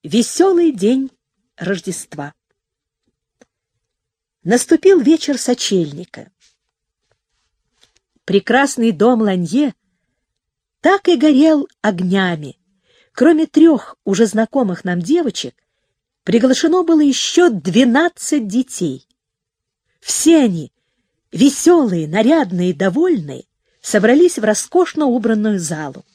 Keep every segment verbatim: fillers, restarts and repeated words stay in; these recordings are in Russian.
Веселый день Рождества. Наступил вечер сочельника. Прекрасный дом Ланье так и горел огнями. Кроме трех уже знакомых нам девочек, приглашено было еще двенадцать детей. Все они, веселые, нарядные и довольные, собрались в роскошно убранную залу.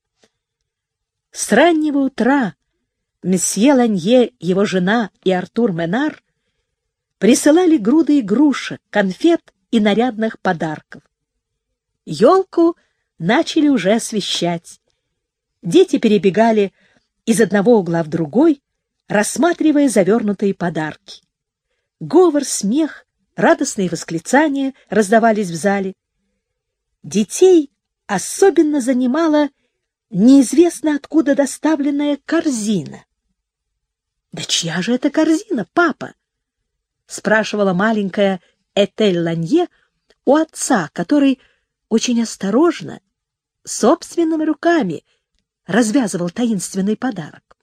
С раннего утра месье Ланье, его жена и Артур Менар присылали груды игрушек, конфет и нарядных подарков. Елку начали уже освещать. Дети перебегали из одного угла в другой, рассматривая завернутые подарки. Говор, смех, радостные восклицания раздавались в зале. Детей особенно занимала неизвестно откуда доставленная корзина. «Да чья же это корзина, папа?» — спрашивала маленькая Этель Ланье у отца, который очень осторожно, собственными руками развязывал таинственный подарок.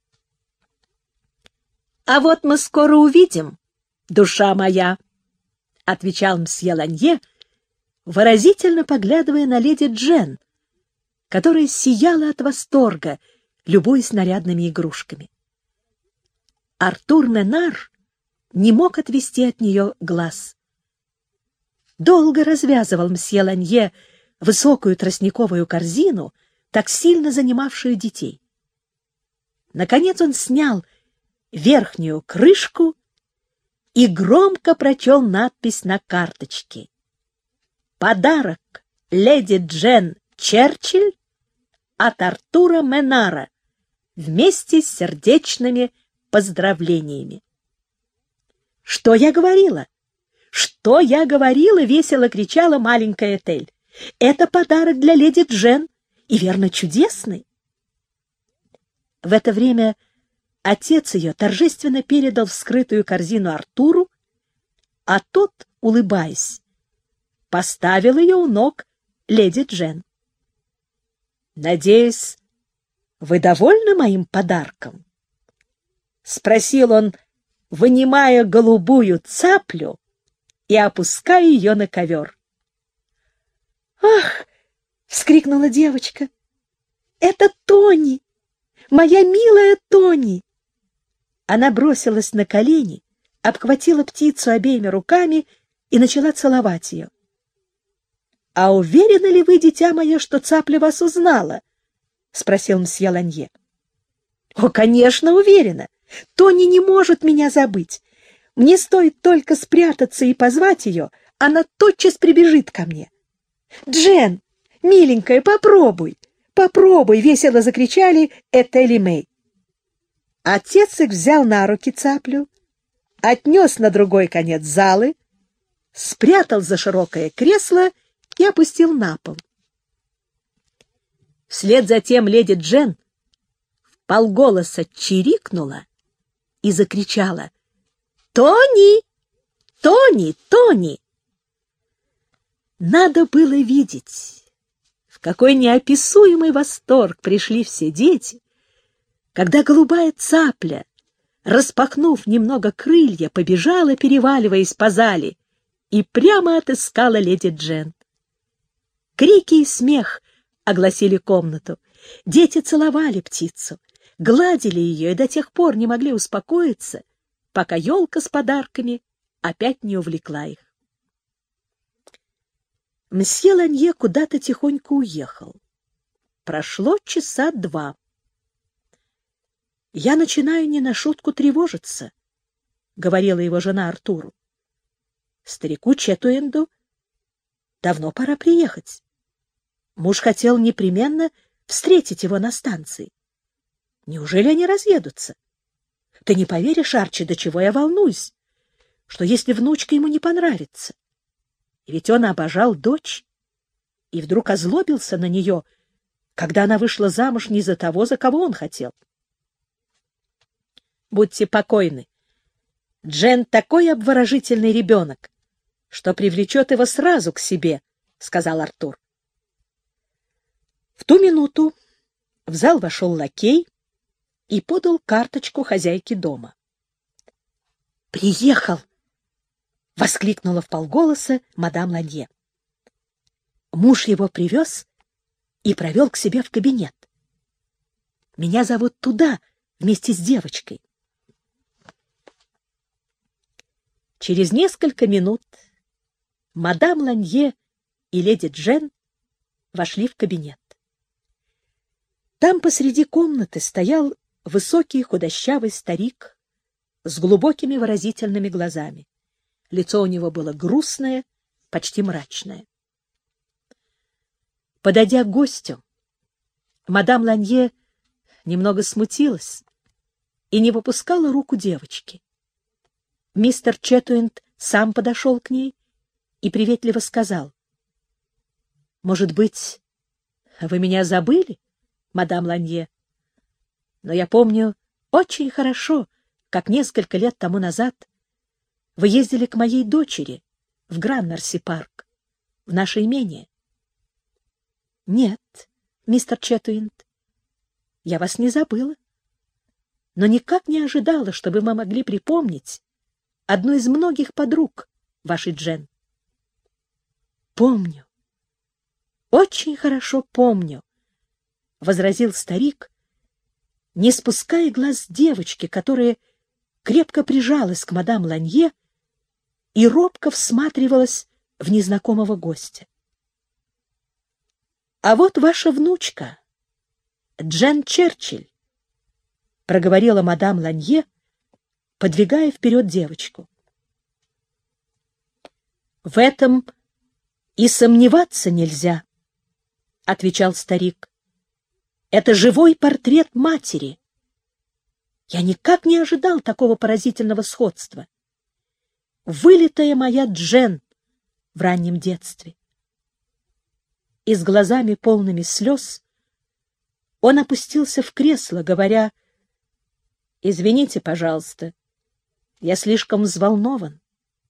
«А вот мы скоро увидим, душа моя», — отвечал мсье Ланье, выразительно поглядывая на леди Джен, которая сияла от восторга, любуясь нарядными игрушками. Артур Менар не мог отвести от нее глаз. Долго развязывал мсье Ланье высокую тростниковую корзину, так сильно занимавшую детей. Наконец он снял верхнюю крышку и громко прочел надпись на карточке: «Подарок леди Джен Черчилль от Артура Менара вместе с сердечными поздравлениями». «Что я говорила? Что я говорила?» — весело кричала маленькая Этель. «Это подарок для леди Джен, и, верно, чудесный». В это время отец ее торжественно передал вскрытую корзину Артуру, а тот, улыбаясь, поставил ее у ног леди Джен. «Надеюсь, вы довольны моим подарком?» — спросил он, вынимая голубую цаплю и опуская ее на ковер. «Ах!» — вскрикнула девочка. «Это Тони! Моя милая Тони!» Она бросилась на колени, обхватила птицу обеими руками и начала целовать ее. «А уверены ли вы, дитя мое, что цапля вас узнала?» — спросил мсье Ланье. «О, конечно, уверена. Тони не может меня забыть. Мне стоит только спрятаться и позвать ее, она тотчас прибежит ко мне. Джен, миленькая, попробуй, попробуй!» — весело закричали Этель и Мэй. Отец их взял на руки цаплю, отнес на другой конец залы, спрятал за широкое кресло и опустил на пол. Вслед за тем леди Джен вполголоса чирикнула и закричала: «Тони! Тони! Тони!» Надо было видеть, в какой неописуемый восторг пришли все дети, когда голубая цапля, распахнув немного крылья, побежала, переваливаясь по зале, и прямо отыскала леди Джен. Крики и смех огласили комнату. Дети целовали птицу, гладили ее и до тех пор не могли успокоиться, пока елка с подарками опять не увлекла их. Мсье Ланье куда-то тихонько уехал. Прошло часа два. «Я начинаю не на шутку тревожиться», — говорила его жена Артуру. «Старику Четуэнду давно пора приехать. Муж хотел непременно встретить его на станции. Неужели они разъедутся? Ты не поверишь, Арчи, до чего я волнуюсь, что если внучка ему не понравится? Ведь он обожал дочь и вдруг озлобился на нее, когда она вышла замуж не за того, за кого он хотел. Будьте покойны. Джен такой обворожительный ребенок, что привлечет его сразу к себе, — сказал Артур. В ту минуту в зал вошел лакей и подал карточку хозяйки дома. «Приехал!» — воскликнула вполголоса мадам Ланье. Муж его привез и провел к себе в кабинет. Меня зовут туда вместе с девочкой. Через несколько минут мадам Ланье и леди Джен вошли в кабинет. Там посреди комнаты стоял высокий худощавый старик с глубокими выразительными глазами. Лицо у него было грустное, почти мрачное. Подойдя к гостю, мадам Ланье немного смутилась и не выпускала руку девочки. Мистер Четуинд сам подошел к ней и приветливо сказал: «Может быть, вы меня забыли, мадам Ланье? Но я помню очень хорошо, как несколько лет тому назад вы ездили к моей дочери в Гранмерси-парк, в наше имение». «Нет, мистер Четуинд, я вас не забыла, но никак не ожидала, что вы могли припомнить одну из многих подруг вашей Джен». «Помню, очень хорошо помню», — возразил старик, не спуская глаз с девочки, которая крепко прижалась к мадам Ланье и робко всматривалась в незнакомого гостя. «А вот ваша внучка, Джен Черчилль», — проговорила мадам Ланье, подвигая вперед девочку. «В этом и сомневаться нельзя», — отвечал старик. «Это живой портрет матери. Я никак не ожидал такого поразительного сходства. Вылитая моя Джен в раннем детстве». И с глазами полными слез он опустился в кресло, говоря: «Извините, пожалуйста, я слишком взволнован».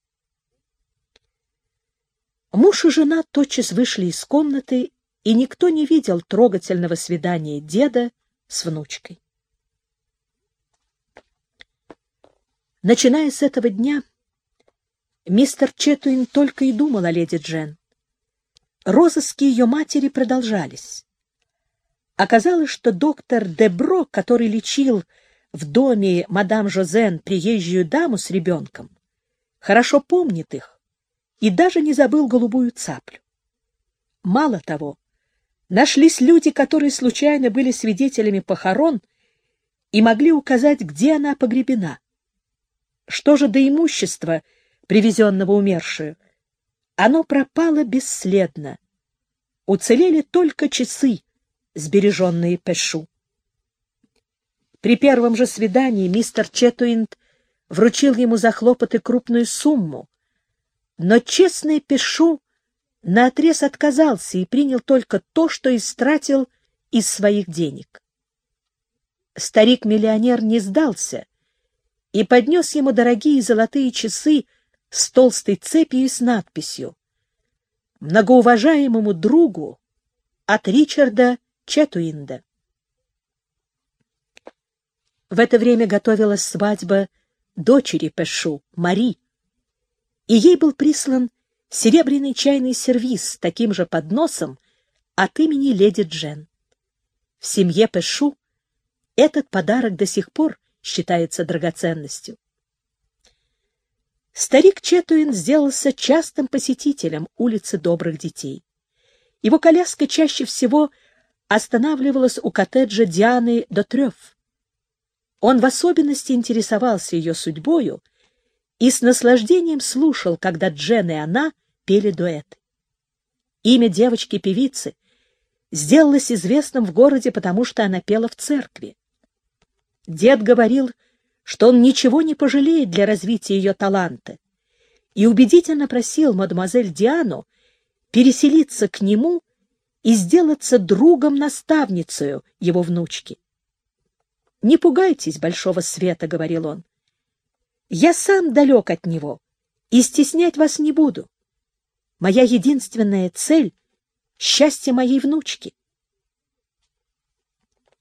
Муж и жена тотчас вышли из комнаты, и никто не видел трогательного свидания деда с внучкой. Начиная с этого дня, мистер Четуин только и думал о леди Джен. Розыски ее матери продолжались. Оказалось, что доктор Дебро, который лечил в доме мадам Жозен приезжую даму с ребенком, хорошо помнит их и даже не забыл голубую цаплю. Мало того, нашлись люди, которые случайно были свидетелями похорон и могли указать, где она погребена. Что же до имущества, привезенного умершую? Оно пропало бесследно. Уцелели только часы, сбереженные Пэшу. При первом же свидании мистер Четуинд вручил ему за хлопоты крупную сумму, но честный Пэшу наотрез отказался и принял только то, что истратил из своих денег. Старик-миллионер не сдался и поднес ему дорогие золотые часы с толстой цепью и с надписью: «Многоуважаемому другу от Ричарда Четуинда». В это время готовилась свадьба дочери Пэшу, Мари, и ей был прислан серебряный чайный сервиз с таким же подносом от имени леди Джен. В семье Пэшу этот подарок до сих пор считается драгоценностью. Старик Четуин сделался частым посетителем улицы Добрых Детей. Его коляска чаще всего останавливалась у коттеджа Дианы Дотрёв. Он в особенности интересовался ее судьбою и с наслаждением слушал, когда Джен и она пели дуэты. Имя девочки-певицы сделалось известным в городе, потому что она пела в церкви. Дед говорил, что он ничего не пожалеет для развития ее таланта, и убедительно просил мадемуазель Диану переселиться к нему и сделаться другом-наставницею его внучки. «Не пугайтесь большого света», — говорил он. «Я сам далек от него и стеснять вас не буду. Моя единственная цель — счастье моей внучки».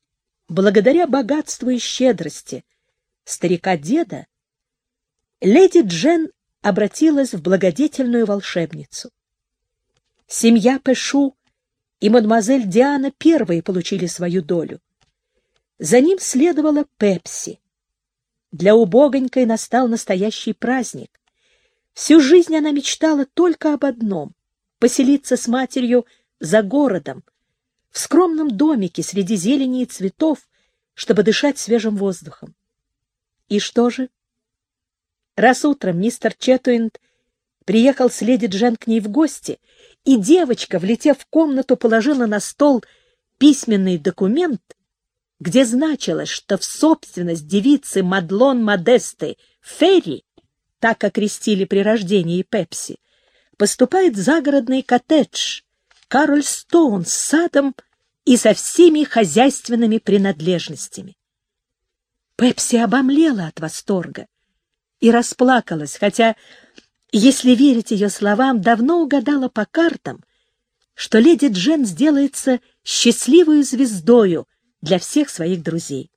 благодаря богатству и щедрости старика-деда, леди Джен обратилась в благодетельную волшебницу. Семья Пэшу и мадемуазель Диана первые получили свою долю. За ним следовала Пепси. Для убогонькой настал настоящий праздник. Всю жизнь она мечтала только об одном — поселиться с матерью за городом, в скромном домике среди зелени и цветов, чтобы дышать свежим воздухом. И что же? Раз утром мистер Четуинд приехал с леди Джен к ней в гости, и девочка, влетев в комнату, положила на стол письменный документ, где значилось, что в собственность девицы Мадлон Модесты Ферри, так окрестили при рождении Пепси, поступает загородный коттедж Кароль Стоун с садом и со всеми хозяйственными принадлежностями. Пепси обомлела от восторга и расплакалась, хотя, если верить ее словам, давно угадала по картам, что леди Джен сделается счастливой звездою для всех своих друзей.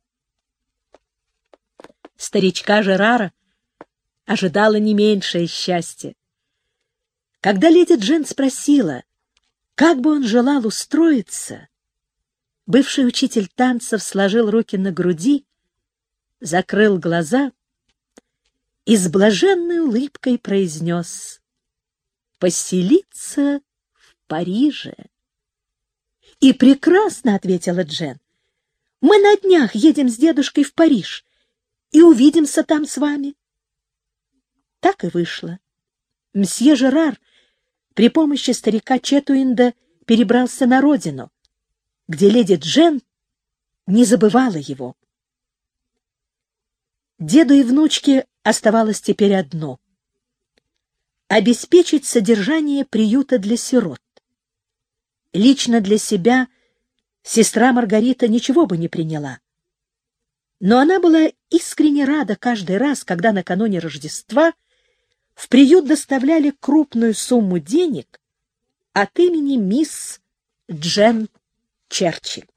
Старичка Жерара ожидала не меньшее счастье. Когда леди Джен спросила, как бы он желал устроиться, бывший учитель танцев сложил руки на груди, закрыл глаза и с блаженной улыбкой произнес: «Поселиться в Париже». «И прекрасно», — ответила Джен. «Мы на днях едем с дедушкой в Париж и увидимся там с вами». Так и вышло. Мсье Жерар при помощи старика Четуинда перебрался на родину, где леди Джен не забывала его. Деду и внучке оставалось теперь одно — обеспечить содержание приюта для сирот. Лично для себя сестра Маргарита ничего бы не приняла, но она была искренне рада каждый раз, когда накануне Рождества в приют доставляли крупную сумму денег от имени мисс Джен Черчилль.